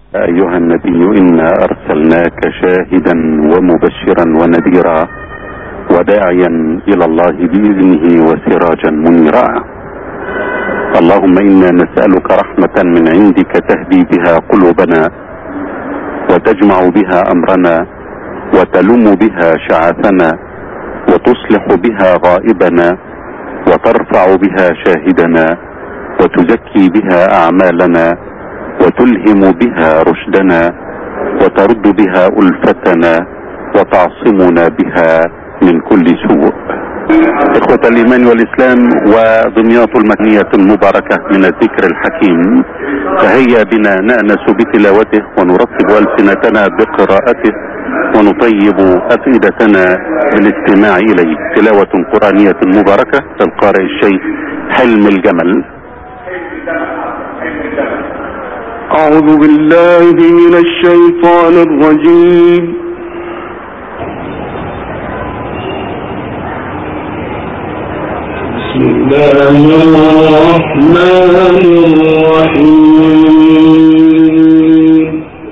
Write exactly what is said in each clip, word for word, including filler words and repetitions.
أيها النبي إنا أرسلناك شاهدا ومبشرا ونذيرا وداعيا إلى الله بإذنه وسراجا منيرا. اللهم إنا نسألك رحمة من عندك تهدي بها قلوبنا وتجمع بها أمرنا وتلم بها شعثنا وتصلح بها غائبنا وترفع بها شاهدنا وتزكي بها أعمالنا وتلهم بها رشدنا وترد بها ألفتنا وتعصمنا بها من كل سوء. إخوة الإيمان والإسلام ودمياط المدنية المباركة من الذكر الحكيم، فهيا بنا نأنس بتلاوته ونرتب ألسنتنا بقراءته ونطيب أفئدتنا بالاستماع إليه. تلاوة قرآنية مباركة للقارئ الشيخ حلم الجمل. أعوذ بالله من الشيطان الرجيم. بسم الله الرحمن الرحيم.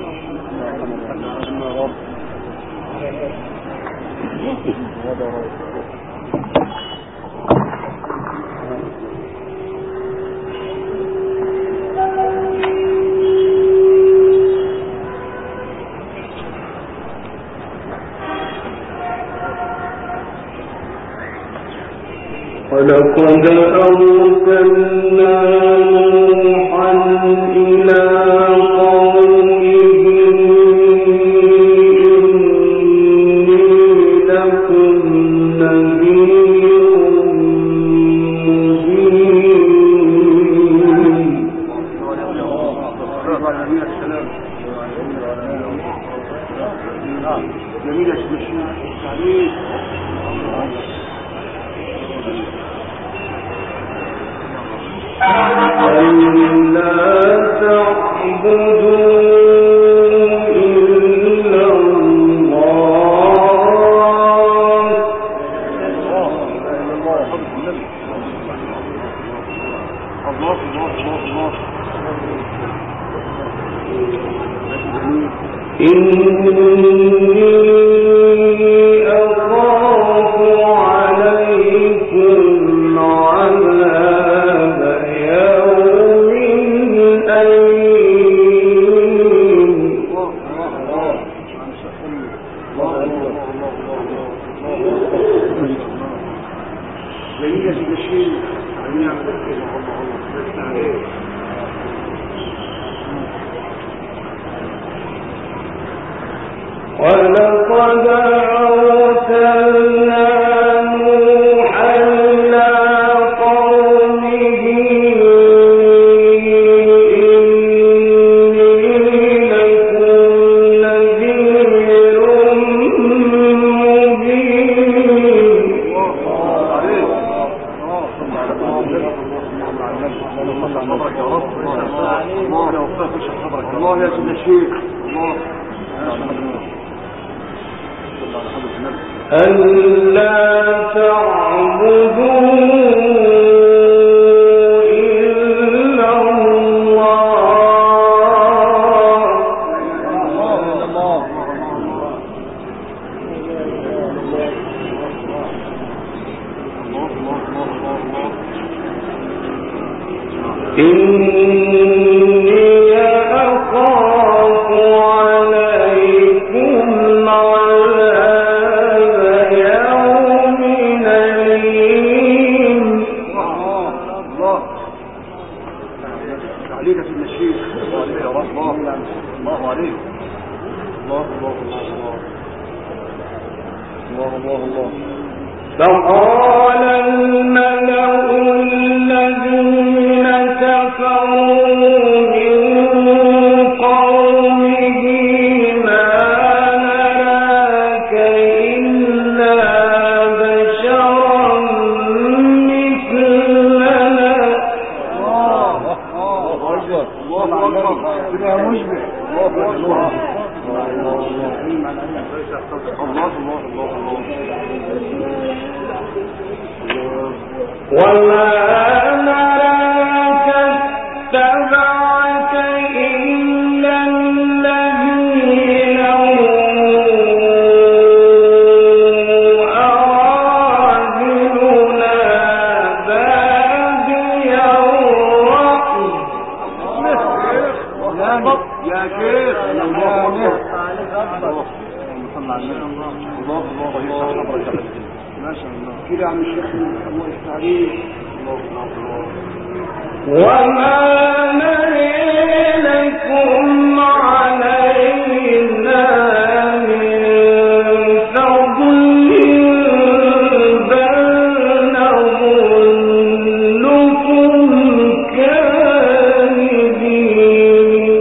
ولقد أرسلنا نوحا إلى قومه إني لكم نذير مبين. ألا تعبدوا إلا الله إني أخاف عليكم عذاب يوم أليم. ولقد أرسلنا نوحا إلى قومه إني لكم نذير مبين. الله يا سيدنا الشيخ. ألا تعبدوا إلا الله إني أخاف عليكم عذاب يوم أليم. عليك في الشيخ. الله عليك. الله الله الله الله الله. فقال الملأ الذين كفروا من قومه ما نراك إلا بشرا مثلنا. الله أكبر. الله أكبر. بلا مشبه. الله الله الله الله الله. وما نراك اتبعك إلا يا شيخ ما شاء الله كده يا عم الشيخ الله يفتح عليك. وما نري لكم علينا من فضل بل نظنكم كاذبين.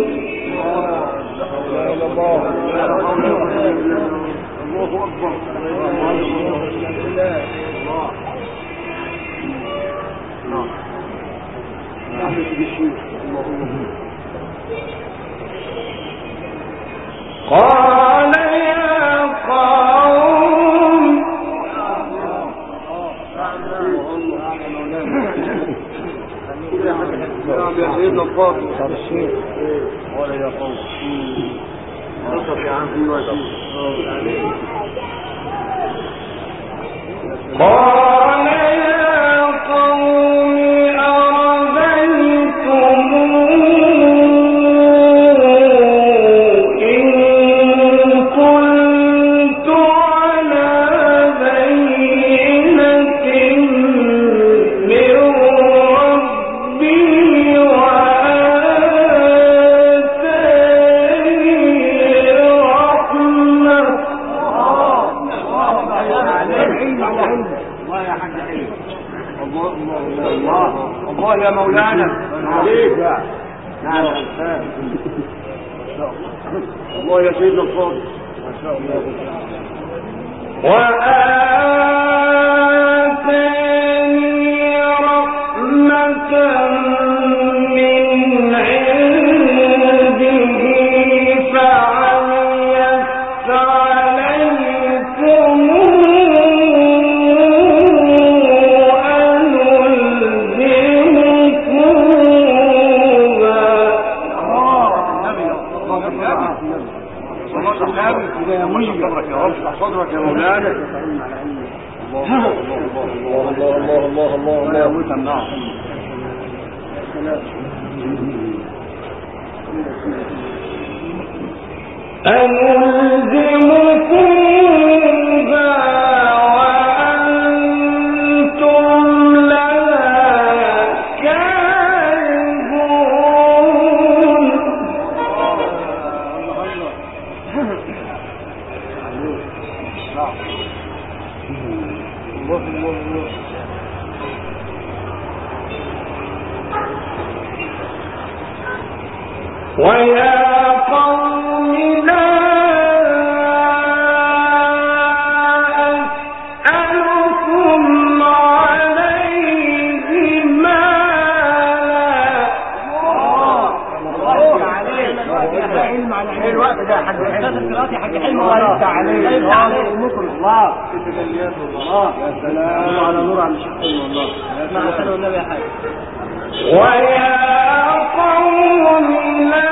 الله أكبر. قال يا قوم قال يا قوم قال يا قوم أرضيتم إن كنت على بينة من ربي وآتاني رحمة. الله يا حاج حلو. الله الله الله الله يا مولانا عليك. نعم الله يا سيدنا الفاضل ما شاء الله. وآتاني رحمة من عنده فعميت عليكم يا مجيب صدرك يا رب صدرك يا مولانا. الله الله الله الله الله الله الله الله أنلزمكم وأنتم لها كارهون. ويا قوم لا أسألكم عليه مالا. الوقت ده حاج حلم حاج حلم الله يفتح عليك. الله تجليات الله يا سلام على نور عم الشيخ حلم والله. مع سنة والنبي يا حاج. ويا قوم لا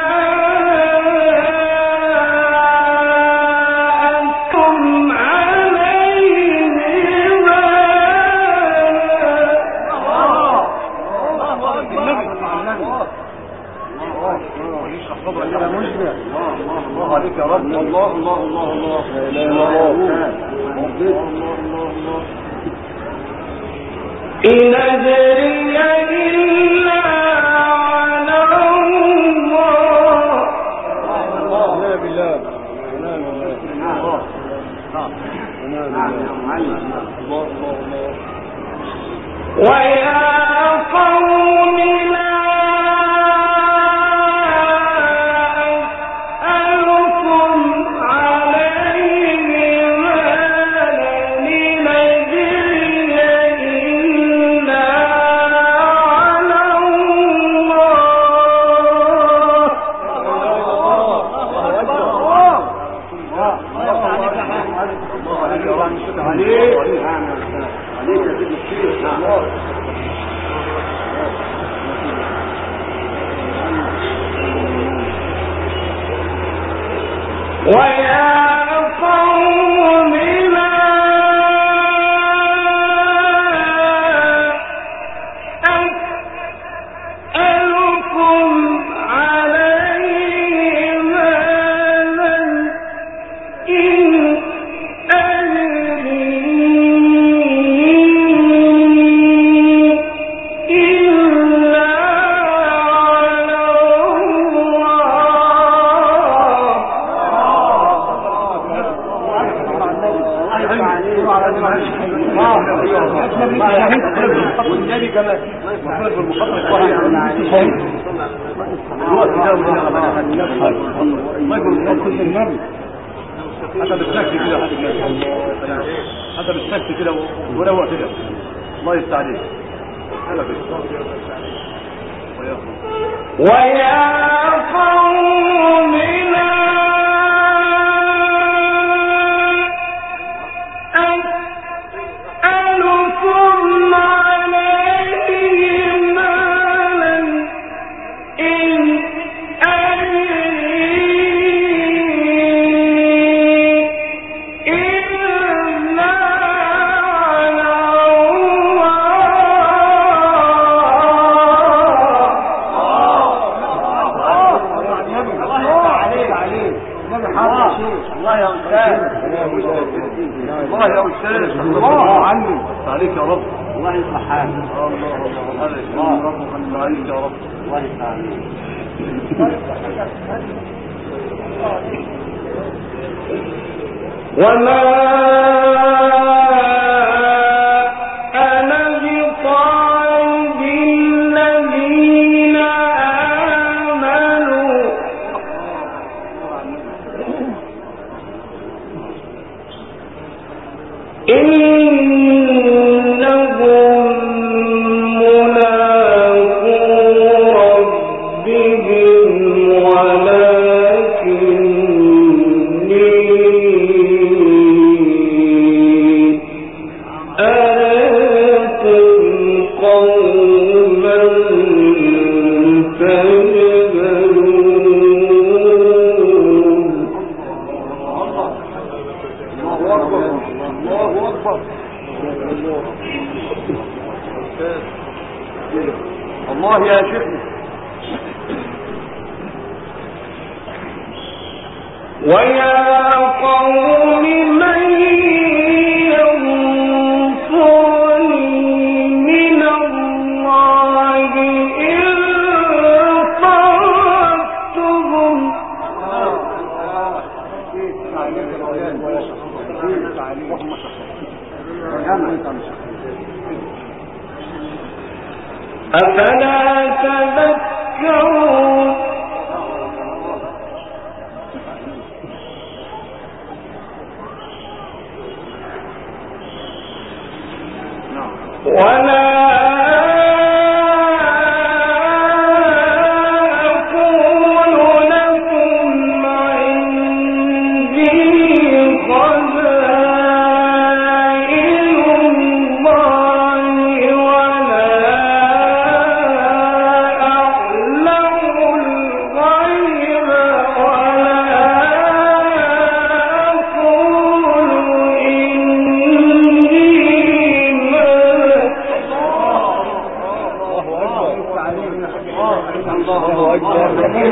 أنتم عليه الله عليك يا رب. الله الله الله الله لا اله الا الله. إن أجري إلا على الله. الله لا بالله لا بالله الله الله الله. ويا قوم لا أسألكم عليه مالا إن أجري إلا على الله. ويا قوم لا أسألكم عليه حتى بالسكت كده حتى بالسكت كده وروق كده الله يستعديك ويا قوم لا أسألكم عليه مالا إن الله يا أستاذ الله يا أستاذ الله عني عليك يا رب الله يصلح حالك الله الله الله عليك يا رب الله يصلح عليك وما أنا بطارد الذين آمنوا إنهم ملاقو ربهم ولكني أراكم قوما تجهلون. الله أكبر الله يا شيخنا ويا قوم من ينصرني من الله إن طردتهم أفلا تذكرون. ولا أقول لكم عندي خزائن الله ولا أعلم الغيب ولا أقول إني ملك. الله أكبر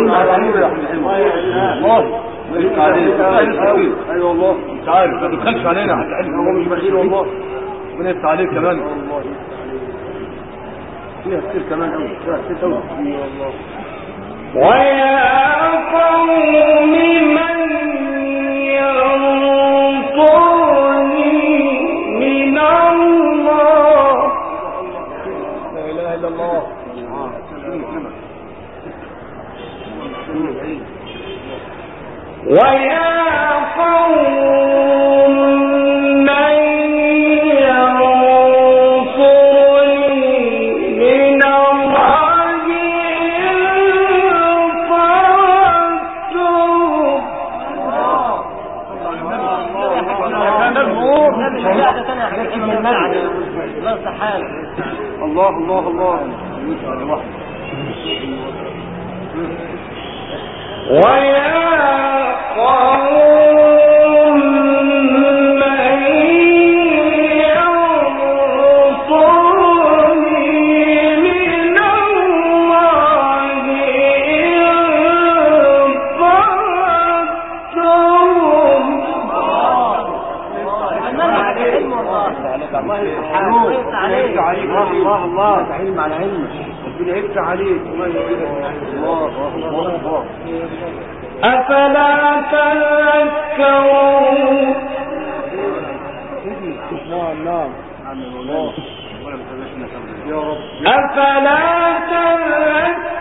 الله ملك عليك أيوة والله مش عارف ما تدخلش علينا هو مش بخيل والله ربنا يفتح عليك كمان فيها كتير كمان قوي فيها كتير قوي والله. ويا قوم من ينصرني من الله لا إله إلا الله ويا قوم من ينصرني من الله إن طردتم. الله الله الله ويا قوم من ينصرني من الله إن طردتم. الله يفتح عليك الله الله علم على علمك ربنا يفتح عليك الله الله الله. أفلا تذكرون. نعم نعم أفلا تذكرون.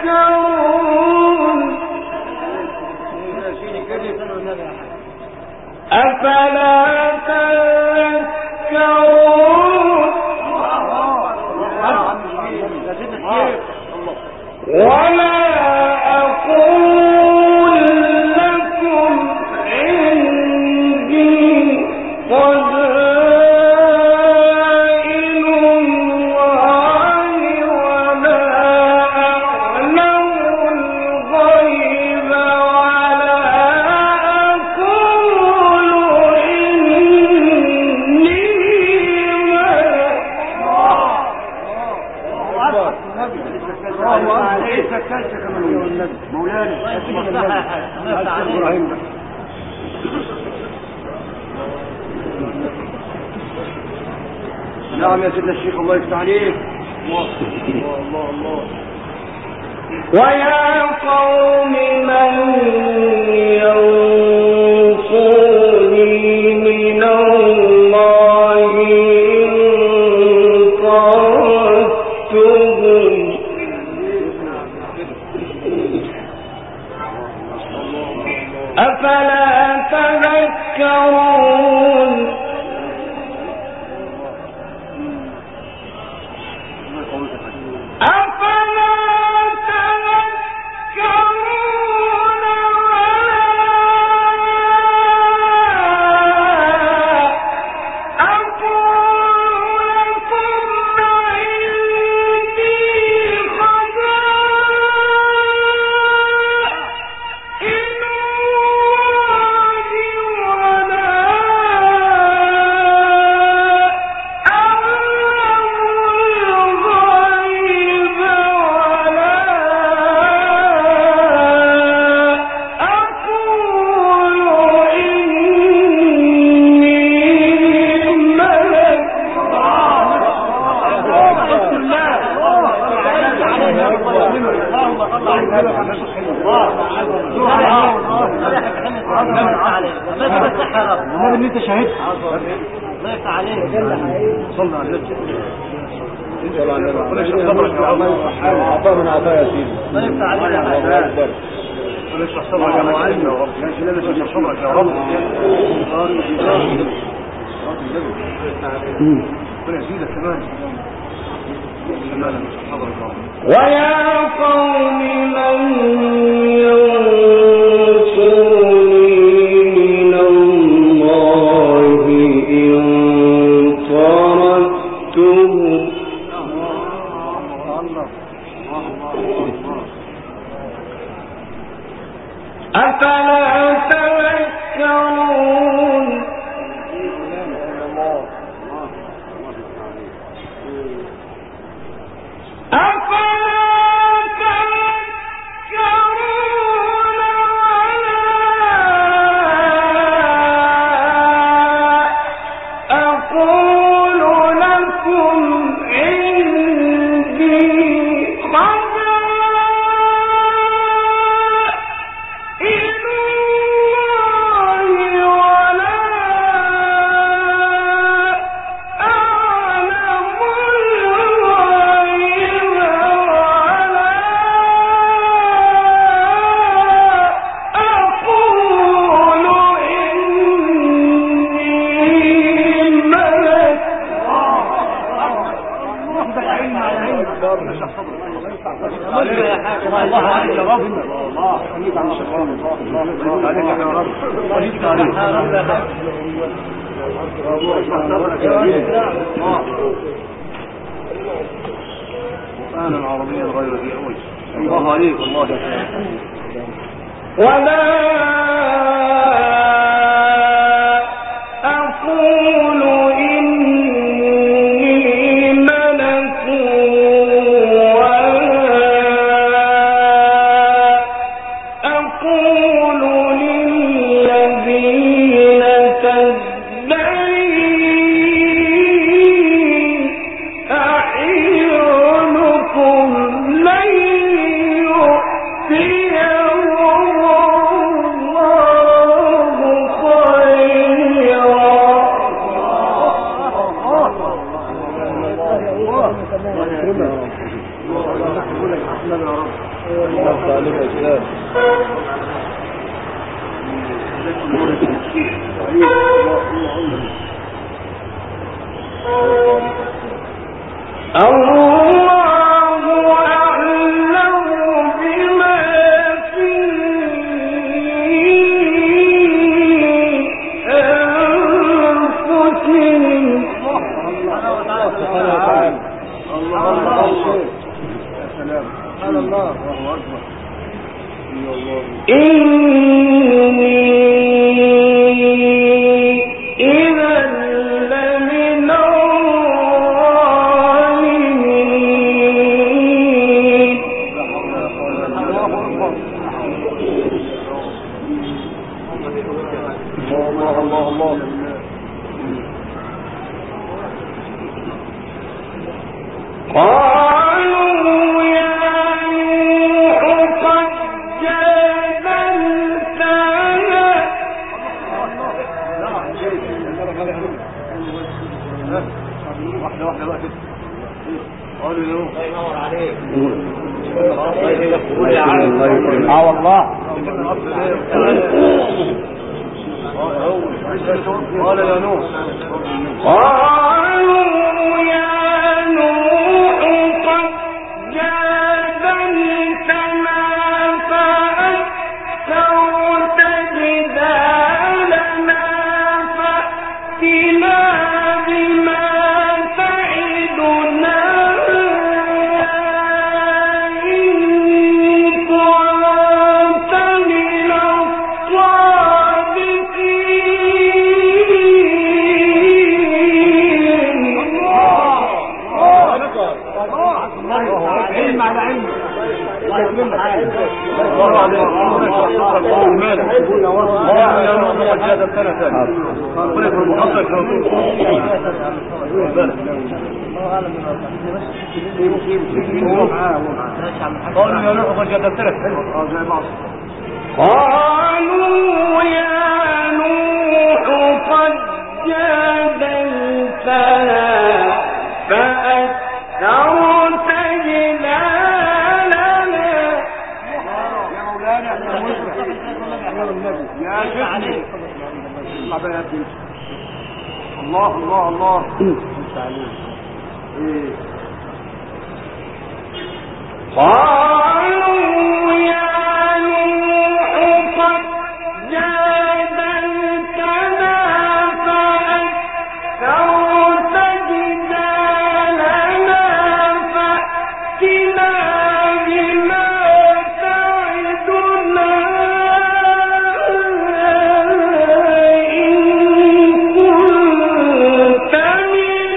لسه الثالثه كمان مولانا ابراهيم ده نعم يا سيدنا الشيخ الله يفتح عليك. الله الله الله. ويا قوم من ينصرني من الله إن طردتهم أفلا تذكرون اللي انت شاهدت الله يفتح عليك. صلى على النبي صلى على النبي. وليش صبرك يا عم عطاء من عطاء يا سيدي. الله يفتح عليك. الله اكبر. وليش صبرك يا معلم يا رب. يا سيدي وليش صبرك يا رب. ربنا يزيدك كمان. ويا قوم من أفلا تذكرون أفلا تذكرون أقول لكم عندي وأنا العربية غير ذي أول. الله عليك والله. ولا أقول إني ملك ولا أقول للذين تزدري أعينكم لن الله ينور عليك. اه والله قال يا نوح قالوا يا نوح قد جادلتنا فأكثرت جدالنا فأتنا بما تعدنا إن كنت من علم على علم. الله يكرمك. الله عليك. يا نوح قد جادلتنا ثاني. قل لك المحقق قالوا يا نوح قد جادلتنا. قالوا يا نوح قد جادلتنا فأكثرت جدالنا. يا مولانا يا شيخ الله الله الله قالوا يا نوح قد جادلتنا فأكثرت جدالنا فأتنا بما تعدنا إن كنت من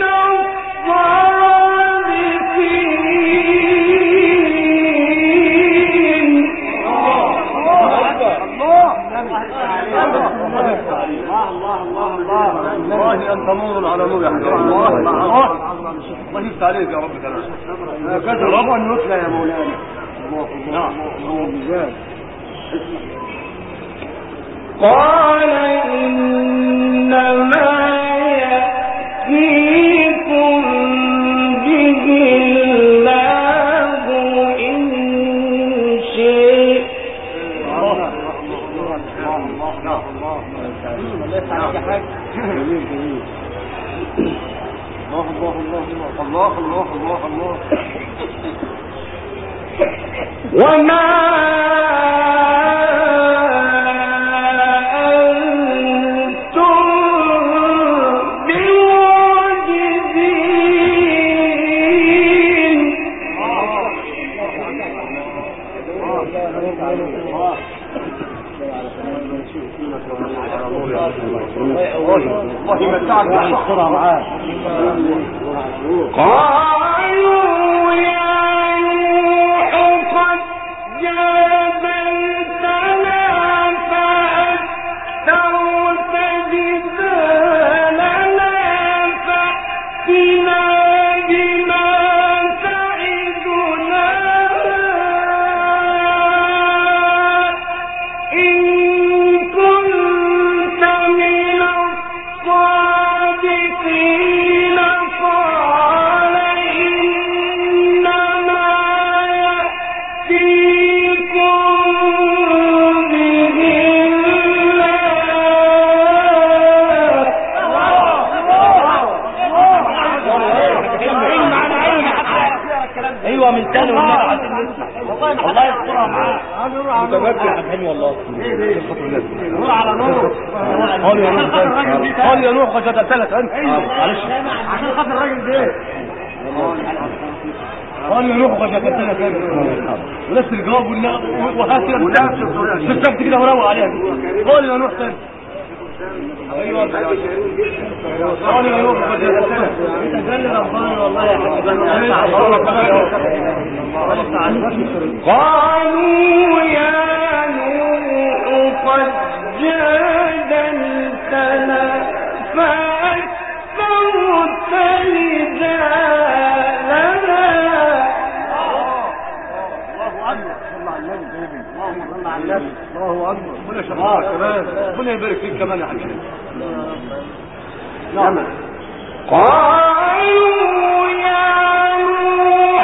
والله انت نور على نور يا حبيبي. الله الله الله يفتح عليك يا رب. كلام هكذا رب النطلة يا مولانا. نعم قال إنما يأتيكم به الله إن شئت. الله الله الله الله الله الله الله وما أنتم بمعجزين. الله يمتعك بالصورة معاه. قالوا يا نوح قد جادلتنا فأكثرت جدالنا فأتنا بما تعدنا إن كنت من الصادقين. قال إنما يأتيكم به الله. ايوه من تاني والله يسترها معاه. متمكن حلو والله. نور على نور. قال يا نوح قال يا نوح قد جادلتنا ثاني. معلش عشان خاطر الراجل ده. قال يا نوح قد جادلتنا ثاني. ونفس الجواب وهات شفت كده وروق عليها. قال يا نوح ثاني. ايوه قال يا نوح قد جادلتنا. انت جل ربنا والله يا حبيبي. قالوا يا نوح قد جادلتنا فأكثرت جدالنا. الله اكبر. ربنا يشفعك كمان. ربنا يبارك فيك كمان يا حبيبي. نعم. قالوا يا نوح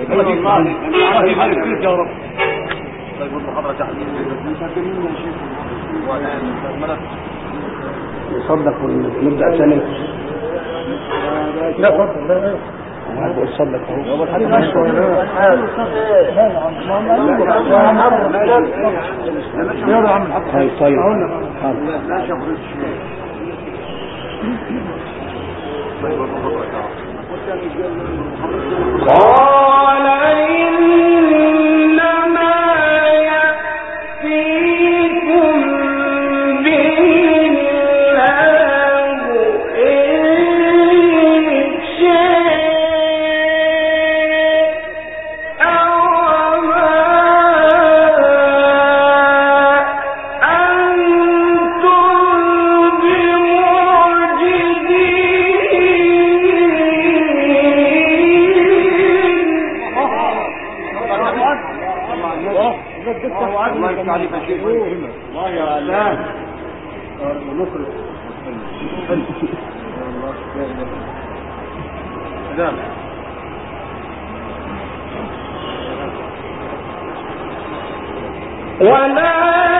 الله يبارك فيك يا رب. طيب المحاضرة تحت يصدق ونبدأ ثاني. لا صدق لا هذا يصدق هو الحديث أشهر يا عم الحق طيب قال إنما يأتيكم به الله إن شاء وما أنتم الله يفتح عليك يا شيخ. الله يا سلام. نصرة. سلام. ولا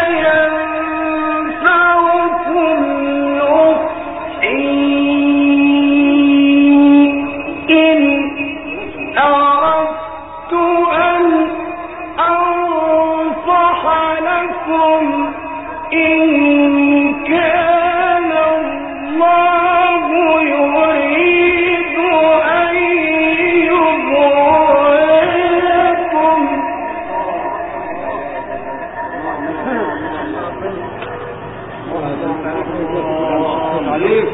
ينفعكم نصحي إن أردت أن أنصح لكم إن كان الله يريد أن يغويكم. عليك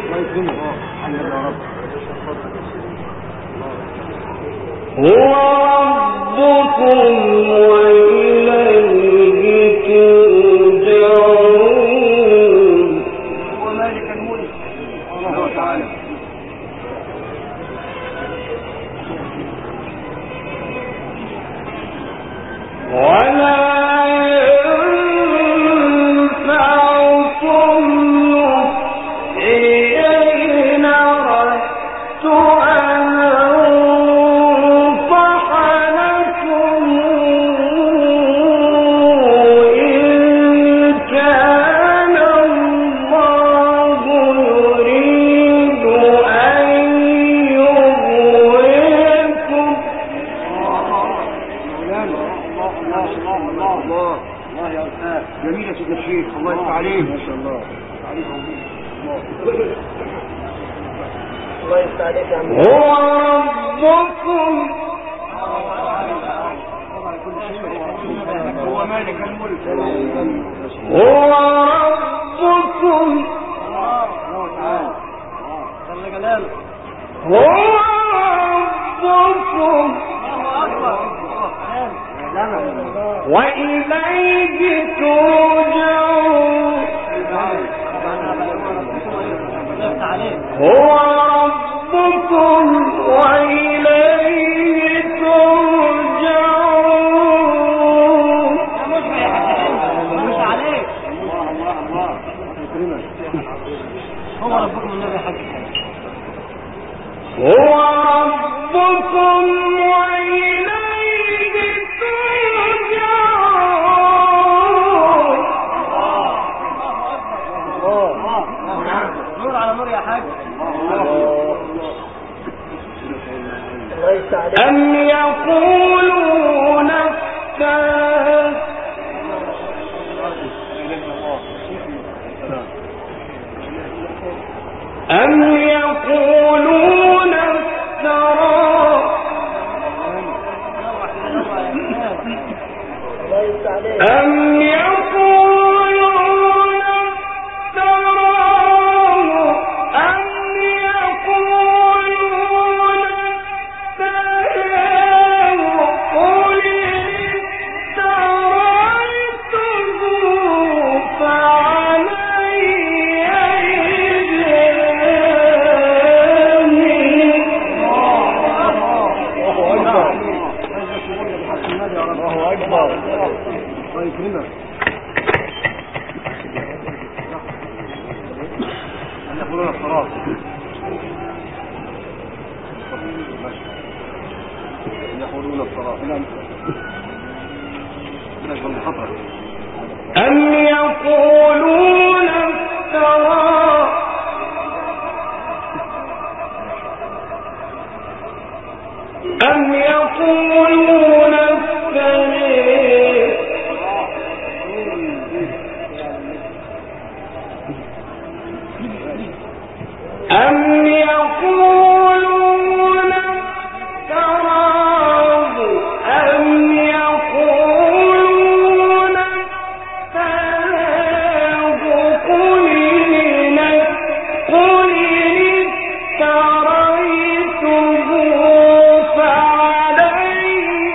هو ربكم وإليه ترجعون. هو مالك الملك الله تعالى. ولا ينفعكم نصحي إن أردت أن أنصح لكم إن كان الله يريد أن يغويكم. الله الله الله يا أستاذ. جميل يا سيدنا الشيخ. الله يفتح عليك. ما شاء الله. الله يفتح عليك يا عم. هو ربكم هو مالك الملك. هو ربكم هو ربكم وإليه ترجعون. هو ربكم وإليه ترجعون. هو ربكم النبي حق. هو ربكم وإليه ترجعون. نور على نور يا حاج. أم يقولون افتراه أم يقولون افتراه أم يقولون افتراه أم يقولون افتراه قل افتريته فعلي الله أكبر. الله يكرمك. أن يقولون الصراط. أن يقولون الصراط. أم يقولون افترى أم يقولون افترى أم يقولون افتراه أم يقولون افتراه قل قل افتريته فعلي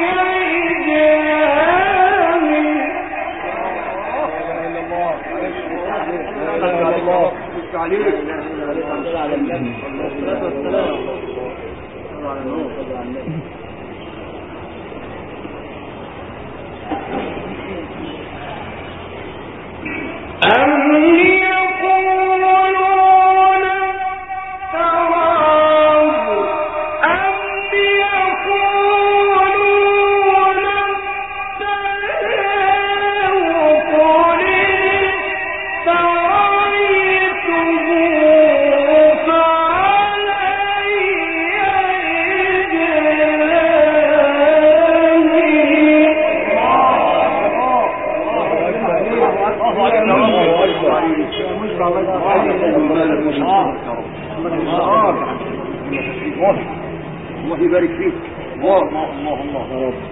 الله يبارك فيك. الله الله الله الله يا رب.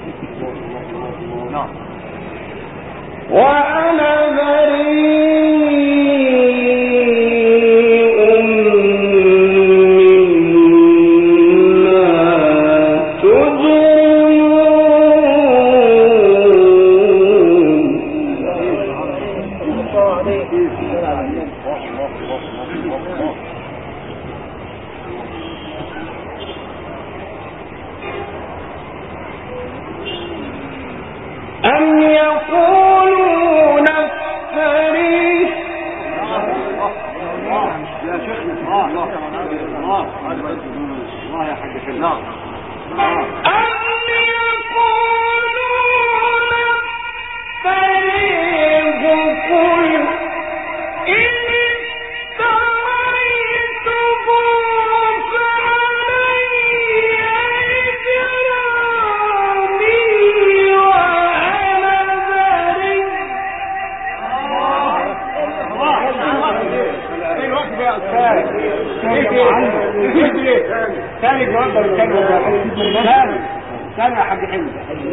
نعم. وأنا بريء مما تجرمون. أم يقولون افتريه يا شيخنا الله الله الله يا حاج الله. أم يقولون افتريه قل إن افتريته فعلي إجرامي وأنا بريء. ثاني جواب بالكلمة ثاني ثاني يا حاج حلو.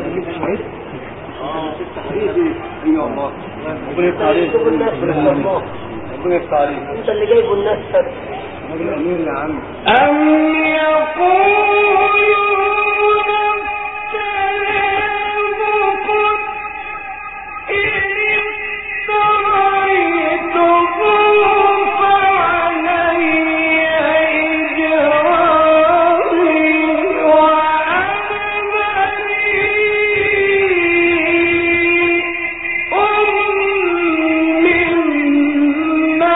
اه ايوه الله ربنا يفتح عليك ربنا يفتح عليك انت اللي جايبه الناس سبت. امين يا عم. أم يقولون افتراه قل إن افتريته فعلي إجرامي وأنا بريء مما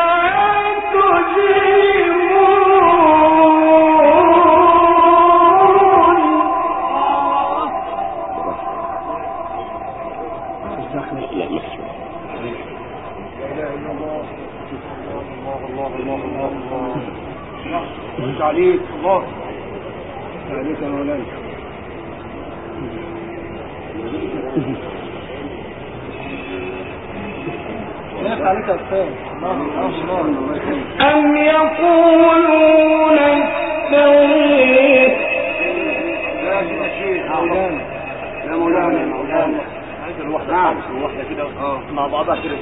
مش عليك الله عليك يا مولانا. عليك يا استاذ. أم يقولون افتريت. يا شيخ مولانا يا مولانا يا مولانا عايز الوحدة الوحدة كده مع بعضها كده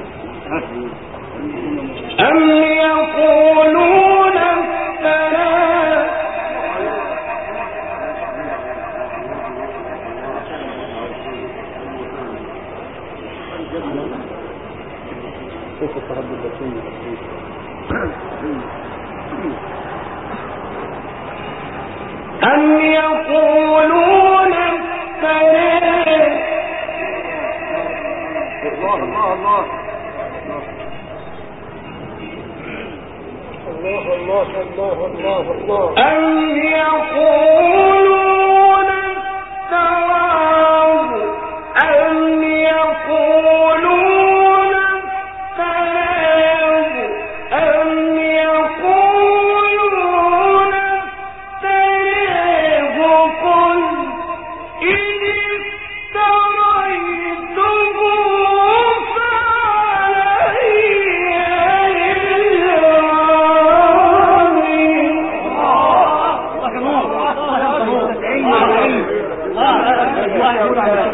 أم يقولون افتريت. أم يقولون افتريت. الله الله الله الله الله الله الله الله. أم يقولون افتريت. يقول على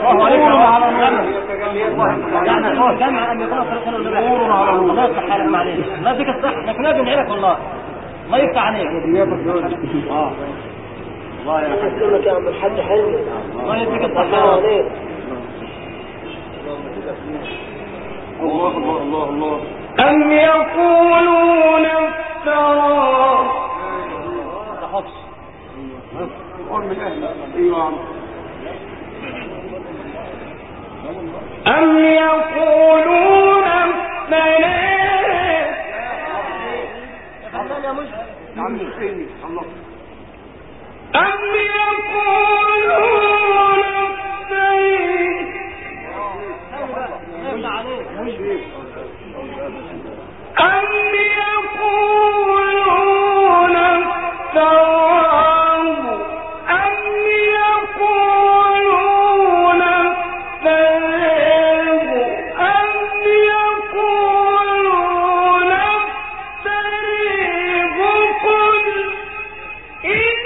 يعني هو جمع ان يكون صلى الله عليه وسلم الله يفتح عليك معلش لا فيك الصح لكن ابن عينك والله الله يفتح عليك اه الله يحفظك يا عم الحاج حلمي الله يديك الصحة الله الله الله الله أم يقولون افترى أم يقولون افترى أم يقولون أم يقولون افتراه أم يقولون افتراه أم يقولون افتراه قل إن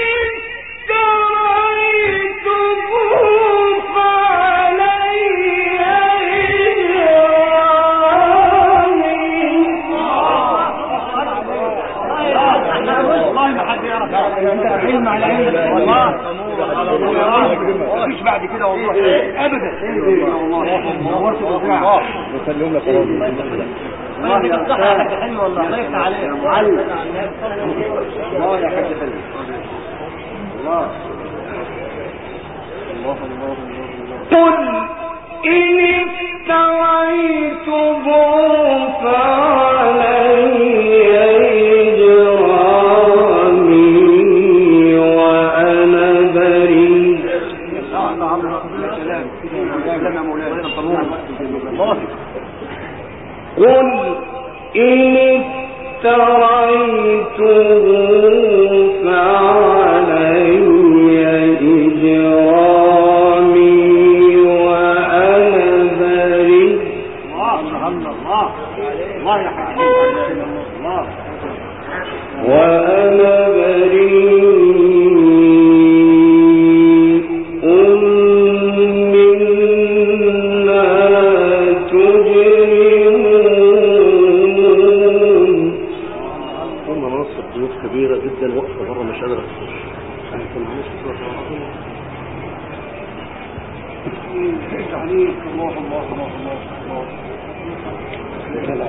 افتريته فعلي انت علم على علم والله مفيش بعد كده والله ابدا والله نورت الوزاع بسلم لك الله يا صح يا حاج حلمي والله الله يفتح عليك معلم الله يا حاج حلمي الله الله الله قل إن افتريته فعلي قل إن افتريته فعلي إجرامي وأنا بريء وأنا بريء كبيرة جدا وقفة بره مش قادرة تخش عليك الله الله الله الله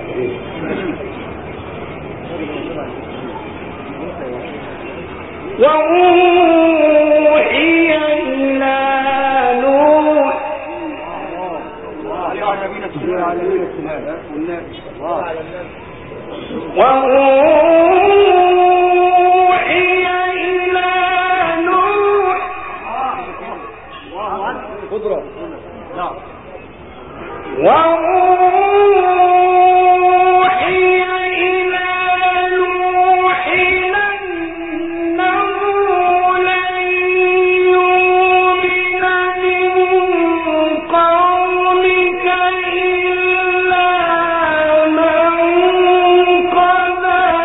وأوحي إلى نوح وأوحي إلى نوح قدرة وأوحي إلى نوح أنه لن يؤمن من قومك إلا من قد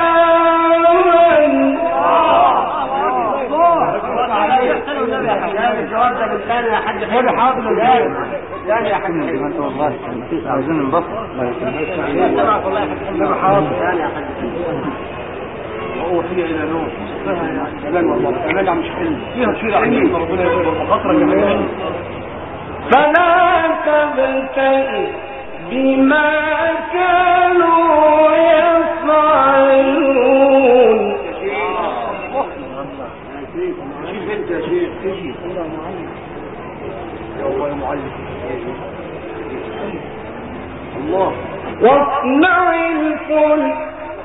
آمن. الجواب ده بالثاني يا حاج خير حاضر ازاي ثاني يا حاج خير انت والله عايزين ننبسط الله يسلمك والله يا حاج خير حاضر ثاني يا حاج هو فيها الى نور كلام والله كلام مش حلو فيها شيء عليك ربنا يجيب المخاطره كمان فلا تبتئس بما كانوا يفعلون. انت يا شيخ تجي يا الله يا معلم الله واصنع الفلك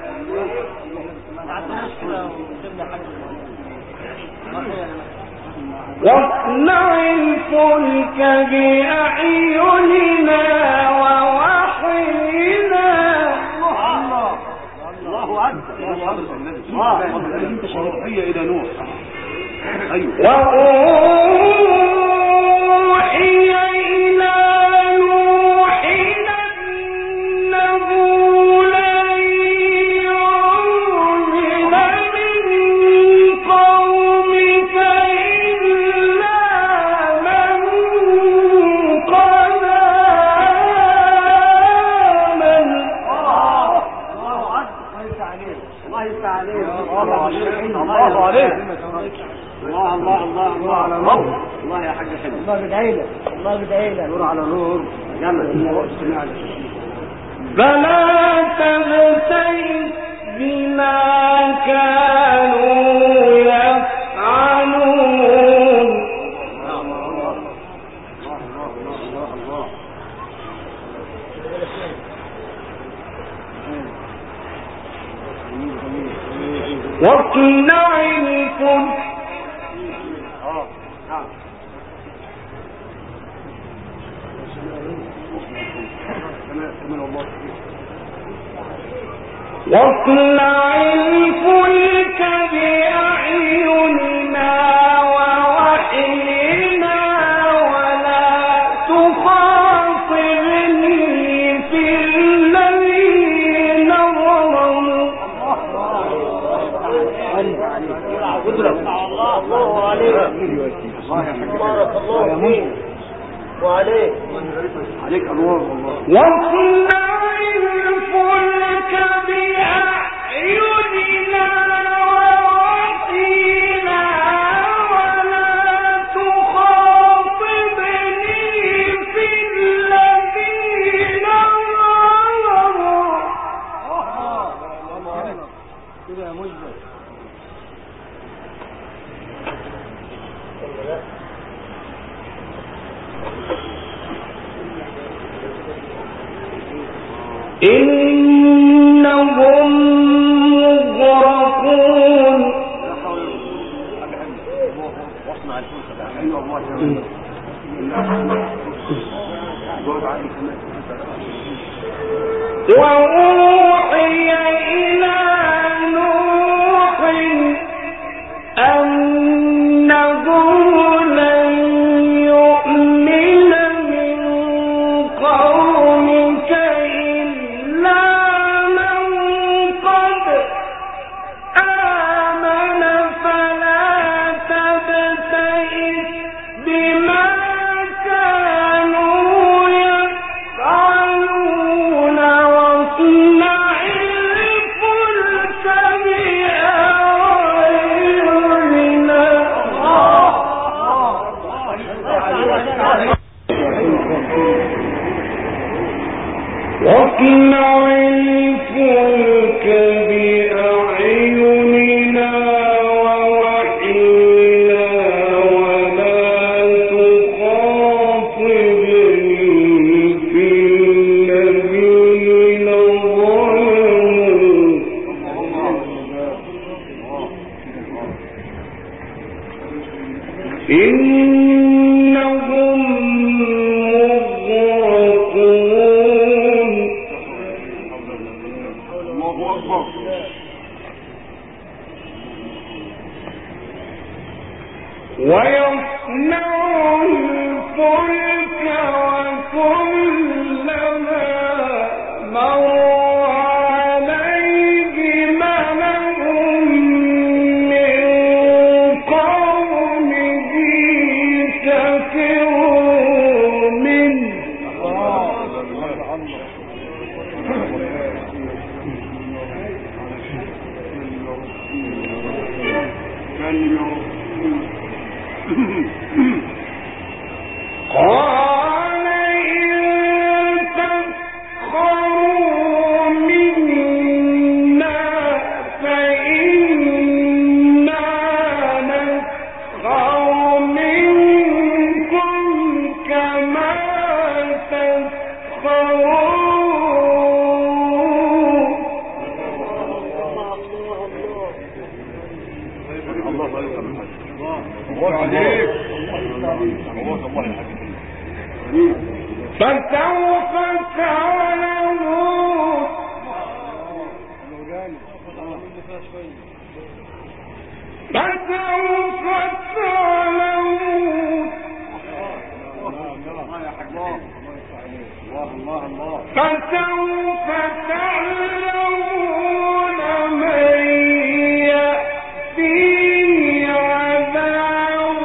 واصنع الفلك بأعيننا ووحينا. الله الله أكبر الله أكبر انت شرفية إلى نوح وأوحي إلى نوح أنه لن يؤمن من قومك إلا من الله بدعي لك الله بدعي لك نور على نور فلا تبتئس بما كانوا يفعلون واصنع الفلك واصنع الفلك بأعيننا ووحينا ولا تخاطبني في الذين ظلموا الله عليك بارك الله فيك وعليك عليك انوار والله واصنع الفلك بأعيننا ووحينا ولا تخاطبني في الذين ظلموا كده يا مجد إنهم مغرقون وأوحي إلى نوح أنه لن يؤمن من قومك إلا من قد آمن فلا تبتئس بما كانوا يفعلون واصنع الفلك بأعيننا واصنع الفلك بأعيننا ووحينا ولا تخاطبني في الذين ظلموا إنهم مغرقون ويصنع الفلك وكلما مر عليه ملأ من قومه سخروا منه قال إن تسخروا منا فإنا نسخر منكم كما تسخرون فسوف تعلمون فسوف تعلمون فسوف تعلمون من يأتيه عذاب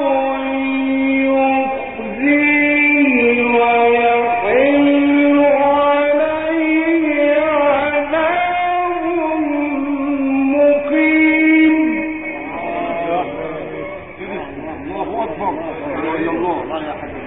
يخزيه ويحل عليه عذاب مقيم. الله أكبر. الله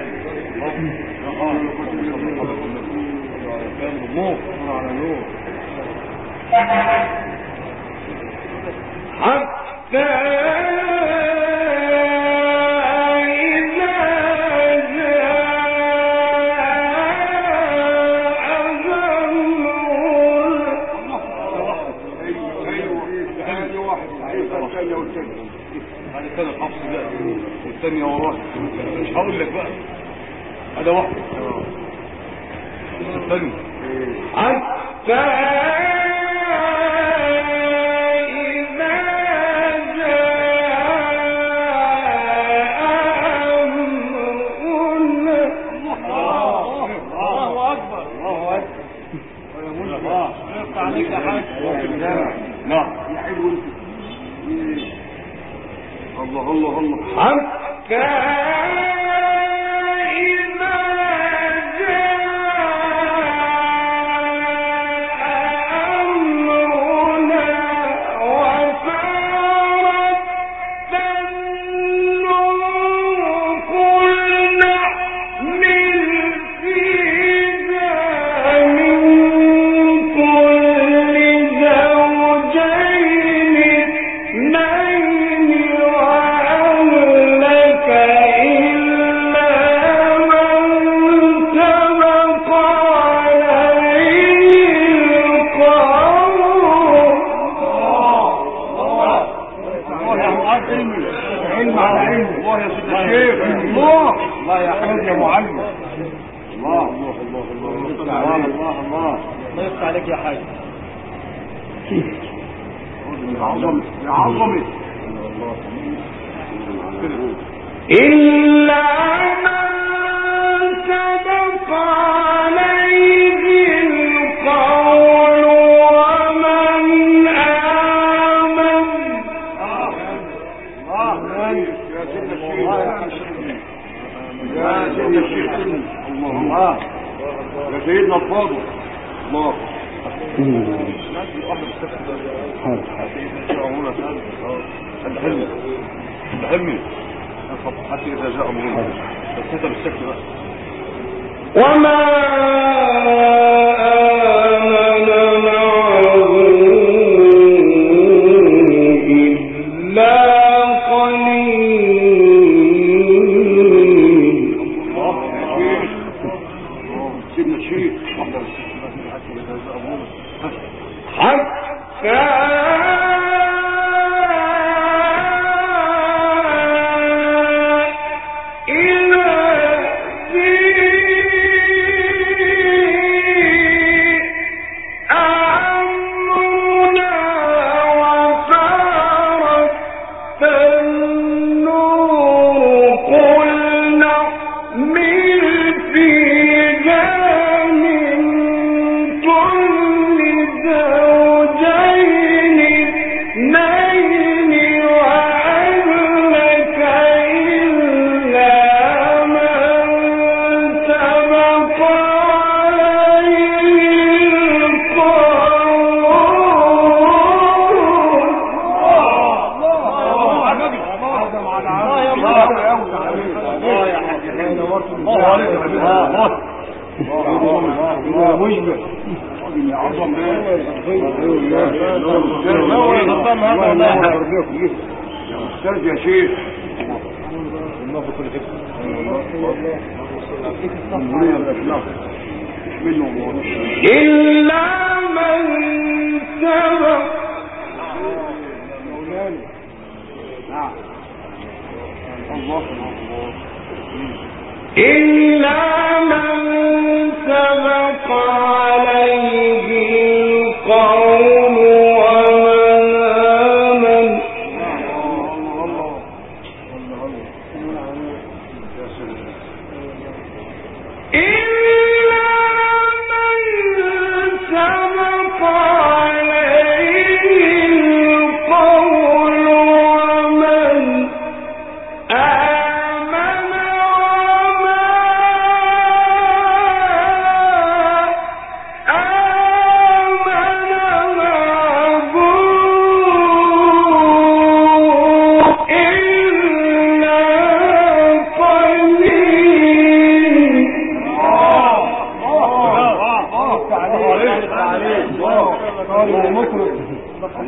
آمن وما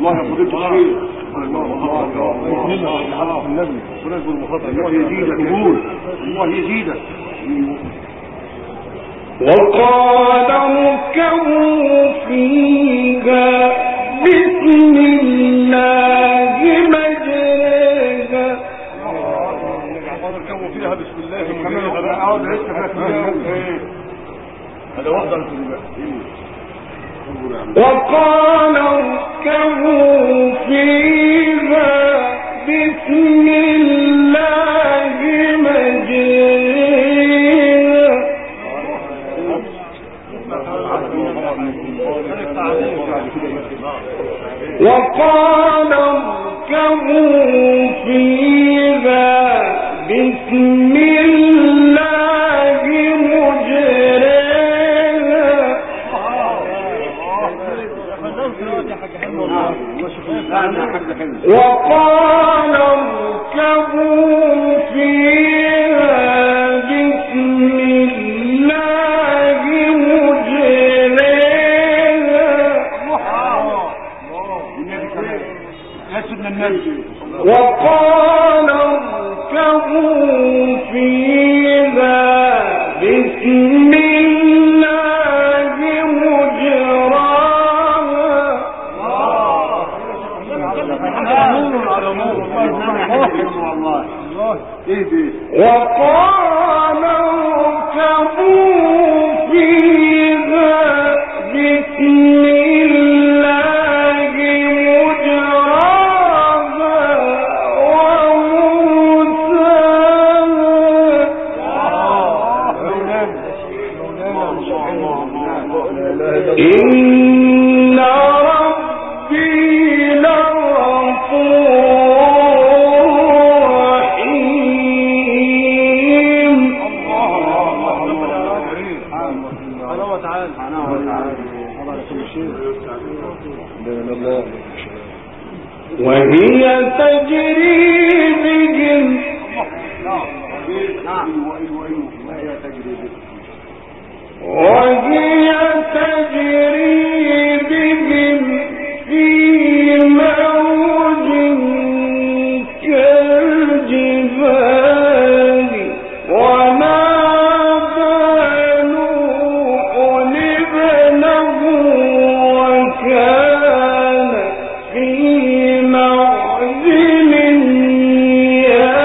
الله يا فضيلة الشيخ. الله الله النبي ونزل المخاطر. الله يزيدك يقول الله يزيدك. وقال اركبوا فيها بسم الله مجريها. اركبوا فيها بسم الله مجريها. هذا وحده. وقال اركبوا فيها بسم الله مجريها. وقال اركبوا فيها بسم الله مجريها. وقال اركبوا فيها بسم الله مجريها. وقال اركبوا فيها بسم الله مجراها. وقال اركبوا فيها بسم الله مجراها ومرساها. إن ربي وهي تجري بهم وهي تجري بهم في موج كالجبال ونادى نوح ابنه وكان في معزل يا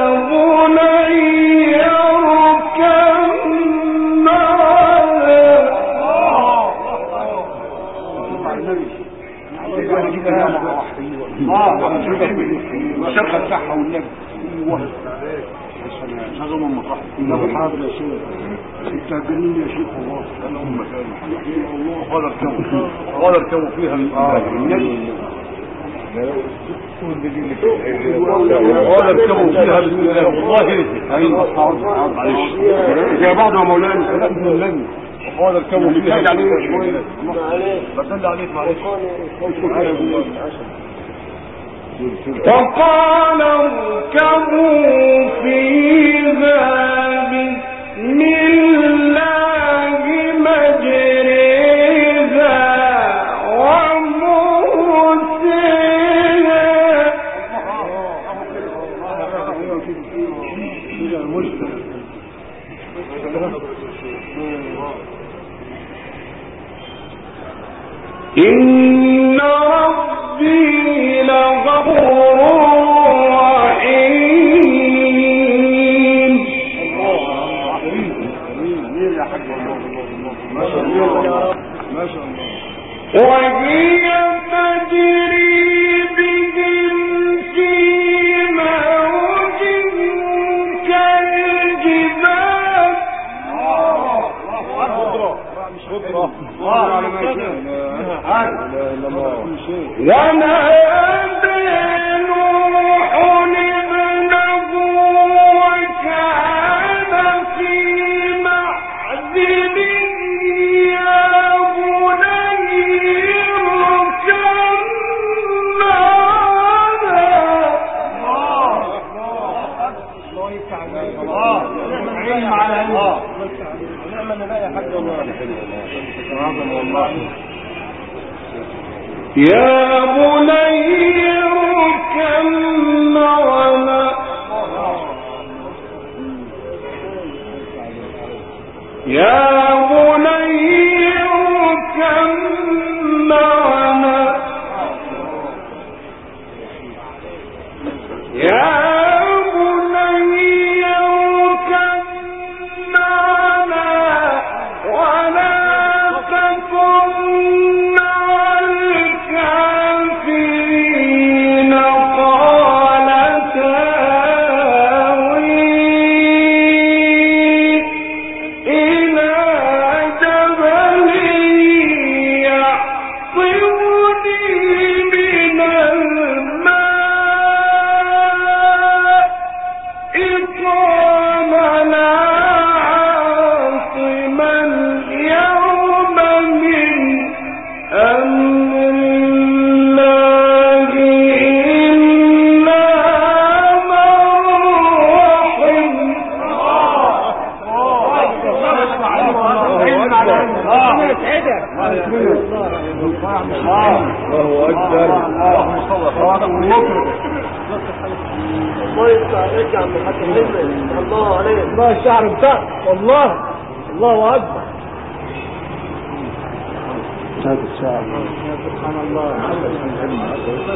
بني اركب معنا. الشركة بتاعها والنبي هذا من مصلحة النبي. حاضر يا شيخ انت هتجنني يا شيخ والله. اللهم صل الله. قال اركبوا قال اركبوا فيها النبي قال اركبوا فيها بسم الله. والله ايوه معلش زي بعض يا مولانا النبي. قال اركبوا فيها بسم الله. بسند عليك معلش. وقال اركبوا فيها بسم الله مجريها ومرساها. إن ربي لغفور رحيم. وهي تجري بهم في موج كالجبال ونادى نوح ابنه وكان في معزل يا بني اركب معنا. الله يفتح عليك. الله علم على الله. نعم انا لا يا حاج والله. والله يا بني اركب معنا يا بني اركب معنا يا الله الشعر بتاعك والله الله اكبر هذا الشعر سبحان الله